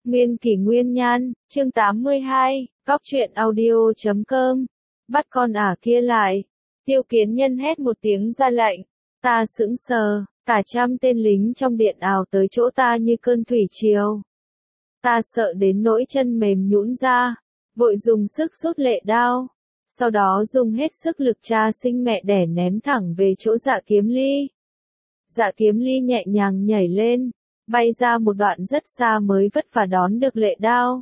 Nguyên kỷ nguyên nhan, chương 82, góc truyện audio.com. Bắt con ả kia lại. Tiêu Kiến Nhân hét một tiếng ra lệnh. Ta sững sờ, cả trăm tên lính trong điện ào tới chỗ ta như cơn thủy triều. Ta sợ đến nỗi chân mềm nhũn ra, vội dùng sức rút lệ đao. Sau đó dùng hết sức lực cha sinh mẹ đẻ ném thẳng về chỗ Dạ Kiếm Ly. Dạ Kiếm Ly nhẹ nhàng nhảy lên, bay ra một đoạn rất xa mới vất vả đón được lệ đao.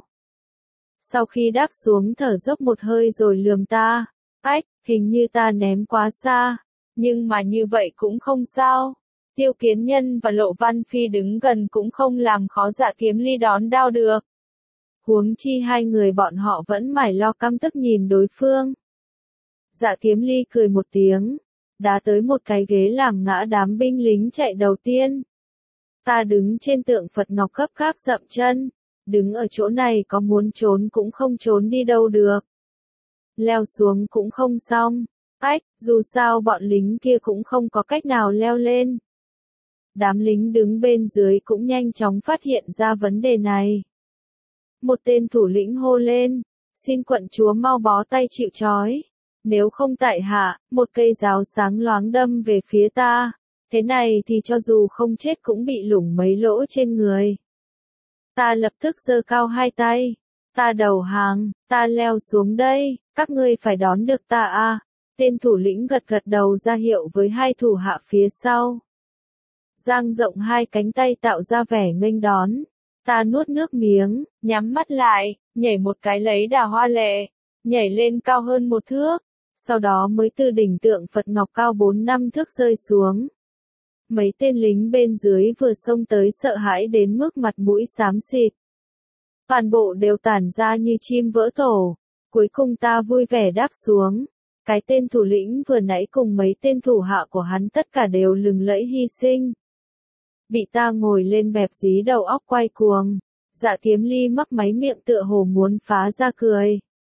Sau khi đáp xuống thở dốc một hơi rồi lườm ta, ách, hình như ta ném quá xa, nhưng mà như vậy cũng không sao. Tiêu Kiến Nhân và Lộ Văn Phi đứng gần cũng không làm khó Dạ Kiếm Ly đón đao được. Huống chi hai người bọn họ vẫn mải lo căm tức nhìn đối phương. Dạ Kiếm Ly cười một tiếng, đá tới một cái ghế làm ngã đám binh lính chạy đầu tiên. Ta đứng trên tượng Phật Ngọc gấp gáp dậm chân, đứng ở chỗ này có muốn trốn cũng không trốn đi đâu được. Leo xuống cũng không xong, ách, dù sao bọn lính kia cũng không có cách nào leo lên. Đám lính đứng bên dưới cũng nhanh chóng phát hiện ra vấn đề này. Một tên thủ lĩnh hô lên, xin quận chúa mau bó tay chịu trói. Nếu không tại hạ, một cây giáo sáng loáng đâm về phía ta, thế này thì cho dù không chết cũng bị lủng mấy lỗ trên người. Ta lập tức giơ cao hai tay, ta đầu hàng, ta leo xuống đây, các ngươi phải đón được ta à. Tên thủ lĩnh gật gật đầu ra hiệu với hai thủ hạ phía sau. Dang rộng hai cánh tay tạo ra vẻ nghênh đón. Ta nuốt nước miếng, nhắm mắt lại, nhảy một cái lấy đà hoa lệ, nhảy lên cao hơn một thước. Sau đó mới từ đỉnh tượng Phật Ngọc cao 4-5 thước rơi xuống. Mấy tên lính bên dưới vừa xông tới sợ hãi đến mức mặt mũi xám xịt. Toàn bộ đều tản ra như chim vỡ tổ. Cuối cùng ta vui vẻ đáp xuống. Cái tên thủ lĩnh vừa nãy cùng mấy tên thủ hạ của hắn tất cả đều lừng lẫy hy sinh. Bị ta ngồi lên bẹp dí đầu óc quay cuồng. Dạ Kiếm Ly mấp máy miệng tựa hồ muốn phá ra cười.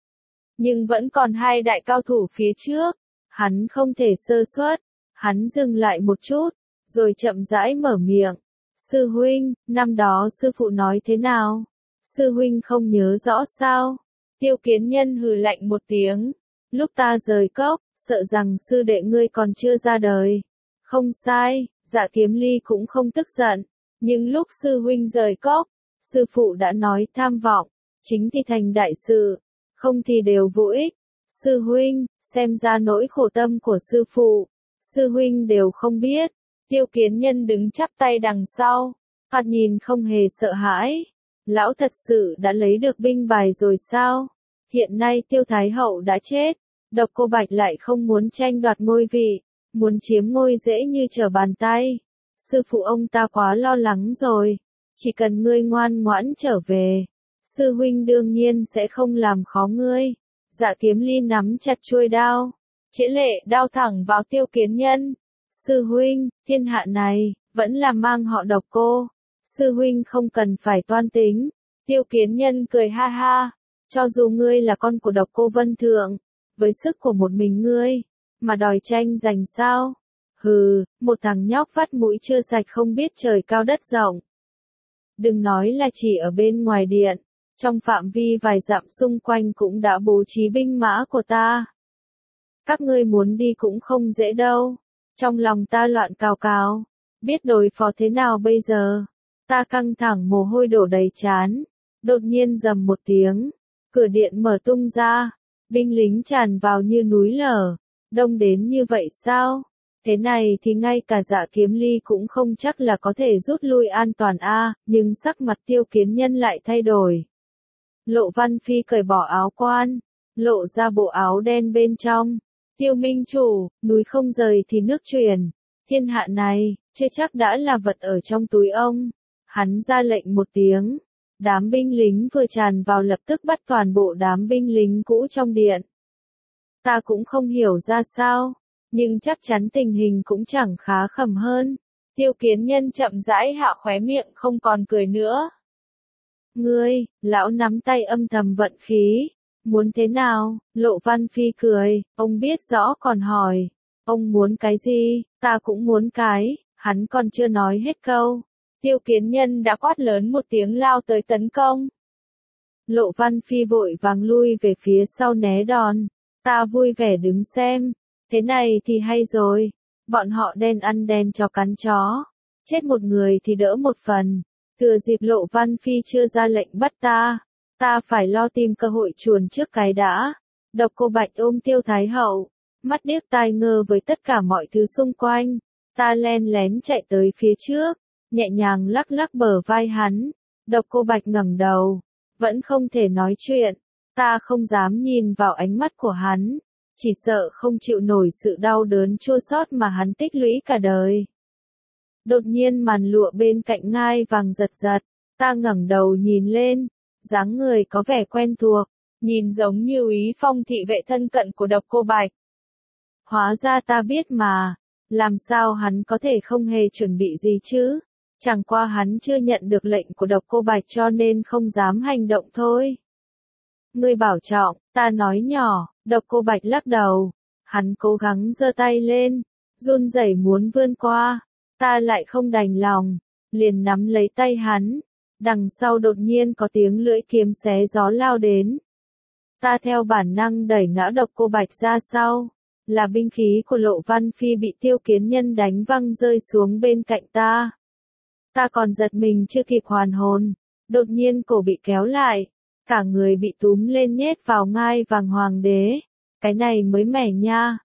Nhưng vẫn còn hai đại cao thủ phía trước, hắn không thể sơ suất, hắn dừng lại một chút, rồi chậm rãi mở miệng. Sư huynh, năm đó sư phụ nói thế nào? Sư huynh không nhớ rõ sao? Tiêu Kiến Nhân hừ lạnh một tiếng. Lúc ta rời cốc, sợ rằng sư đệ ngươi còn chưa ra đời. Không sai, Dạ Kiếm Ly cũng không tức giận. Nhưng lúc sư huynh rời cốc, sư phụ đã nói tham vọng, chính thì thành đại sự. Không thì đều vô ích. Sư huynh, xem ra nỗi khổ tâm của sư phụ, sư huynh đều không biết. Tiêu Kiến Nhân đứng chắp tay đằng sau, thoạt nhìn không hề sợ hãi. Lão thật sự đã lấy được binh bài rồi sao? Hiện nay Tiêu Thái Hậu đã chết, Độc Cô Bạch lại không muốn tranh đoạt ngôi vị, muốn chiếm ngôi dễ như trở bàn tay. Sư phụ ông ta quá lo lắng rồi, chỉ cần ngươi ngoan ngoãn trở về, sư huynh đương nhiên sẽ không làm khó ngươi. Dạ Kiếm Ly nắm chặt chuôi đao, chĩa lệ đao thẳng vào Tiêu Kiến Nhân. Sư huynh, thiên hạ này, vẫn là mang họ Độc Cô. Sư huynh không cần phải toan tính. Tiêu Kiến Nhân cười ha ha, cho dù ngươi là con của Độc Cô Vân Thượng, với sức của một mình ngươi, mà đòi tranh giành sao? Hừ, một thằng nhóc vắt mũi chưa sạch không biết trời cao đất rộng. Đừng nói là chỉ ở bên ngoài điện, trong phạm vi vài dặm xung quanh cũng đã bố trí binh mã của ta. Các ngươi muốn đi cũng không dễ đâu. Trong lòng ta loạn cào cào, biết đối phó thế nào bây giờ. Ta căng thẳng mồ hôi đổ đầy trán. Đột nhiên rầm một tiếng, cửa điện mở tung ra, binh lính tràn vào như núi lở. Đông đến như vậy sao? Thế này thì ngay cả Dạ Kiếm Ly cũng không chắc là có thể rút lui an toàn a, nhưng sắc mặt Tiêu Kiến Nhân lại thay đổi. Lộ Văn Phi cởi bỏ áo quan, lộ ra bộ áo đen bên trong. Tiêu minh chủ, núi không rời thì nước chuyển. Thiên hạ này, chưa chắc đã là vật ở trong túi ông. Hắn ra lệnh một tiếng. Đám binh lính vừa tràn vào lập tức bắt toàn bộ đám binh lính cũ trong điện. Ta cũng không hiểu ra sao, nhưng chắc chắn tình hình cũng chẳng khá khẩm hơn. Tiêu Kiến Nhân chậm rãi hạ khóe miệng không còn cười nữa. Ngươi, lão nắm tay âm thầm vận khí. Muốn thế nào? Lộ Văn Phi cười, ông biết rõ còn hỏi. Ông muốn cái gì? Ta cũng muốn cái, hắn còn chưa nói hết câu. Tiêu Kiến Nhân đã quát lớn một tiếng lao tới tấn công. Lộ Văn Phi vội vàng lui về phía sau né đòn. Ta vui vẻ đứng xem. Thế này thì hay rồi. Bọn họ đen ăn đen cho cắn chó. Chết một người thì đỡ một phần. Thừa dịp Lộ Văn Phi chưa ra lệnh bắt ta. Ta phải lo tìm cơ hội chuồn trước cái đã. Độc Cô Bạch ôm Tiêu Thái Hậu. Mắt điếc tai ngơ với tất cả mọi thứ xung quanh. Ta len lén chạy tới phía trước. Nhẹ nhàng lắc lắc bờ vai hắn. Độc Cô Bạch ngẩng đầu. Vẫn không thể nói chuyện. Ta không dám nhìn vào ánh mắt của hắn. Chỉ sợ không chịu nổi sự đau đớn chua xót mà hắn tích lũy cả đời. Đột nhiên màn lụa bên cạnh ngai vàng giật giật. Ta ngẩng đầu nhìn lên. Dáng người có vẻ quen thuộc. Nhìn giống như úy phong thị vệ thân cận của Độc Cô Bạch. Hóa ra ta biết mà. Làm sao hắn có thể không hề chuẩn bị gì chứ? Chẳng qua hắn chưa nhận được lệnh của Độc Cô Bạch cho nên không dám hành động thôi. Ngươi bảo trọng, ta nói nhỏ. Độc Cô Bạch lắc đầu. Hắn cố gắng giơ tay lên. Run rẩy muốn vươn qua. Ta lại không đành lòng. Liền nắm lấy tay hắn. Đằng sau đột nhiên có tiếng lưỡi kiếm xé gió lao đến. Ta theo bản năng đẩy ngã Độc Cô Bạch ra sau. Là binh khí của Lộ Văn Phi bị Tiêu Kiến Nhân đánh văng rơi xuống bên cạnh ta. Ta còn giật mình chưa kịp hoàn hồn. Đột nhiên cổ bị kéo lại. Cả người bị túm lên nhét vào ngai vàng hoàng đế. Cái này mới mẻ nha.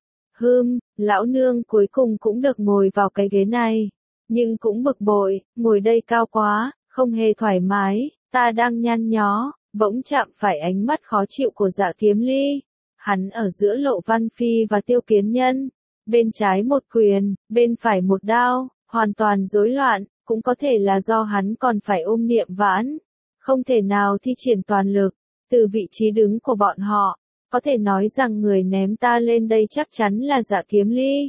Lão nương cuối cùng cũng được ngồi vào cái ghế này. Nhưng cũng bực bội, ngồi đây cao quá, không hề thoải mái. Ta đang nhăn nhó, bỗng chạm phải ánh mắt khó chịu của Dạ Kiếm Ly. Hắn ở giữa Lộ Văn Phi và Tiêu Kiến Nhân. Bên trái một quyền, bên phải một đao, hoàn toàn rối loạn, cũng có thể là do hắn còn phải ôm Niệm Vãn. Không thể nào thi triển toàn lực, từ vị trí đứng của bọn họ, có thể nói rằng người ném ta lên đây chắc chắn là Dạ Kiếm Ly.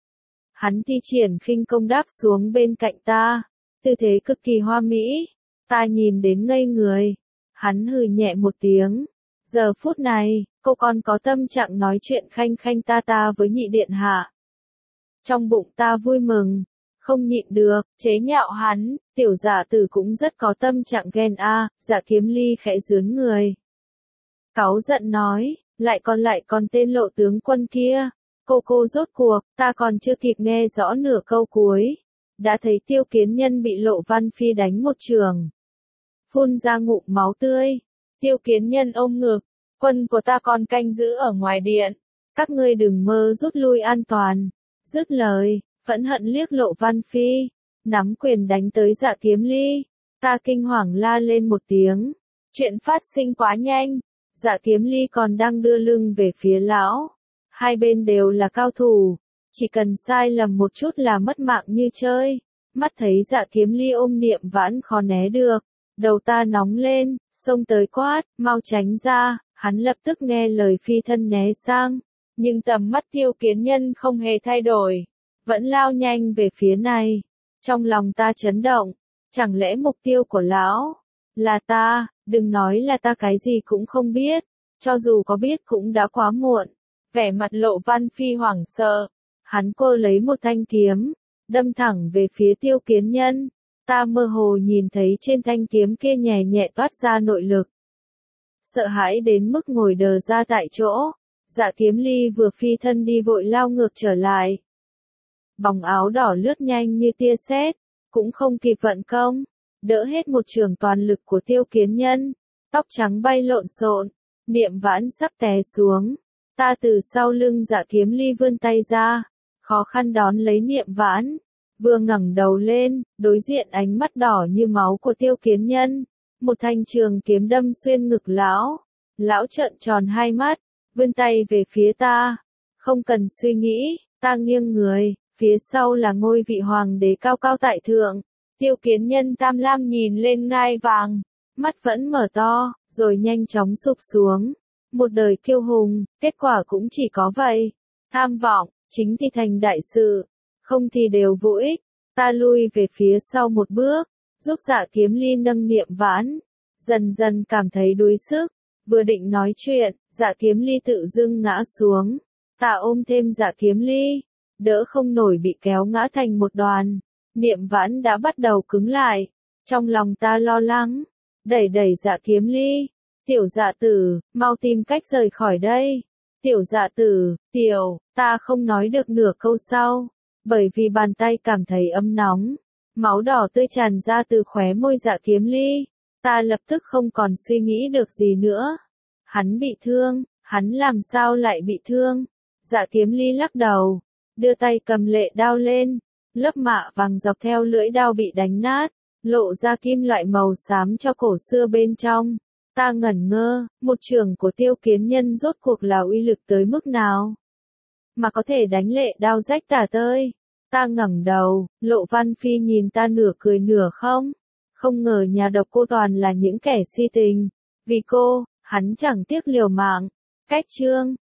Hắn thi triển khinh công đáp xuống bên cạnh ta, tư thế cực kỳ hoa mỹ, ta nhìn đến ngây người. Hắn hừ nhẹ một tiếng. Giờ phút này, cô còn có tâm trạng nói chuyện khanh khanh ta với nhị điện hạ. Trong bụng ta vui mừng, không nhịn được, chế nhạo hắn, tiểu giả tử cũng rất có tâm trạng ghen a. Dạ Kiếm Ly khẽ rướn người. Cáu giận nói, lại còn tên Lộ tướng quân kia. Cô rốt cuộc, ta còn chưa kịp nghe rõ nửa câu cuối. Đã thấy Tiêu Kiến Nhân bị Lộ Văn Phi đánh một chưởng. Phun ra ngụm máu tươi. Tiêu Kiến Nhân ôm ngực, quân của ta còn canh giữ ở ngoài điện. Các ngươi đừng mơ rút lui an toàn. Dứt lời, phẫn hận liếc Lộ Văn Phi, nắm quyền đánh tới Dạ Kiếm Ly. Ta kinh hoàng la lên một tiếng. Chuyện phát sinh quá nhanh. Dạ Kiếm Ly còn đang đưa lưng về phía lão. Hai bên đều là cao thủ. Chỉ cần sai lầm một chút là mất mạng như chơi. Mắt thấy Dạ Kiếm Ly ôm Niệm Vãn khó né được. Đầu ta nóng lên, xông tới quát, mau tránh ra. Hắn lập tức nghe lời phi thân né sang. Nhưng tầm mắt Tiêu Kiến Nhân không hề thay đổi. Vẫn lao nhanh về phía này. Trong lòng ta chấn động. Chẳng lẽ mục tiêu của lão là ta? Đừng nói là ta cái gì cũng không biết. Cho dù có biết cũng đã quá muộn. Vẻ mặt Lộ Văn Phi hoảng sợ. Hắn cô lấy một thanh kiếm, đâm thẳng về phía Tiêu Kiến Nhân. Ta mơ hồ nhìn thấy trên thanh kiếm kia nhẹ nhẹ toát ra nội lực. Sợ hãi đến mức ngồi đờ ra tại chỗ. Dạ Kiếm Ly vừa phi thân đi vội lao ngược trở lại. Bóng áo đỏ lướt nhanh như tia sét, cũng không kịp vận công, đỡ hết một trường toàn lực của Tiêu Kiến Nhân. Tóc trắng bay lộn xộn, Niệm Vãn sắp té xuống. Ta từ sau lưng Dạ Kiếm Ly vươn tay ra, khó khăn đón lấy Niệm Vãn. Vừa ngẩng đầu lên, đối diện ánh mắt đỏ như máu của Tiêu Kiến Nhân. Một thanh trường kiếm đâm xuyên ngực lão. Lão trợn tròn hai mắt, vươn tay về phía ta. Không cần suy nghĩ, ta nghiêng người, phía sau là ngôi vị hoàng đế cao cao tại thượng. Tiêu Kiến Nhân tham lam nhìn lên ngai vàng, mắt vẫn mở to, rồi nhanh chóng sụp xuống. Một đời kiêu hùng, kết quả cũng chỉ có vậy. Tham vọng, chính thì thành đại sự, không thì đều vô ích. Ta lui về phía sau một bước, giúp Dạ Kiếm Ly nâng Niệm Vãn. Dần dần cảm thấy đuối sức, vừa định nói chuyện, Dạ Kiếm Ly tự dưng ngã xuống. Ta ôm thêm Dạ Kiếm Ly, đỡ không nổi bị kéo ngã thành một đoàn. Niệm Vãn đã bắt đầu cứng lại. Trong lòng ta lo lắng, đẩy đẩy Dạ Kiếm Ly. Tiểu Dạ tử, mau tìm cách rời khỏi đây. Tiểu Dạ tử, ta không nói được nửa câu sau, bởi vì bàn tay cảm thấy ấm nóng. Máu đỏ tươi tràn ra từ khóe môi Dạ Kiếm Ly. Ta lập tức không còn suy nghĩ được gì nữa. Hắn bị thương, hắn làm sao lại bị thương? Dạ Kiếm Ly lắc đầu, đưa tay cầm lệ đao lên, lớp mạ vàng dọc theo lưỡi đao bị đánh nát, lộ ra kim loại màu xám cho cổ xưa bên trong. Ta ngẩn ngơ, một chưởng của Tiêu Kiến Nhân rốt cuộc là uy lực tới mức nào? Mà có thể đánh lệ đao rách tả tơi. Ta ngẩng đầu, Lộ Văn Phi nhìn ta nửa cười nửa không ngờ nhà độc cô toàn là những kẻ si tình. Vì cô, hắn chẳng tiếc liều mạng. Cách chương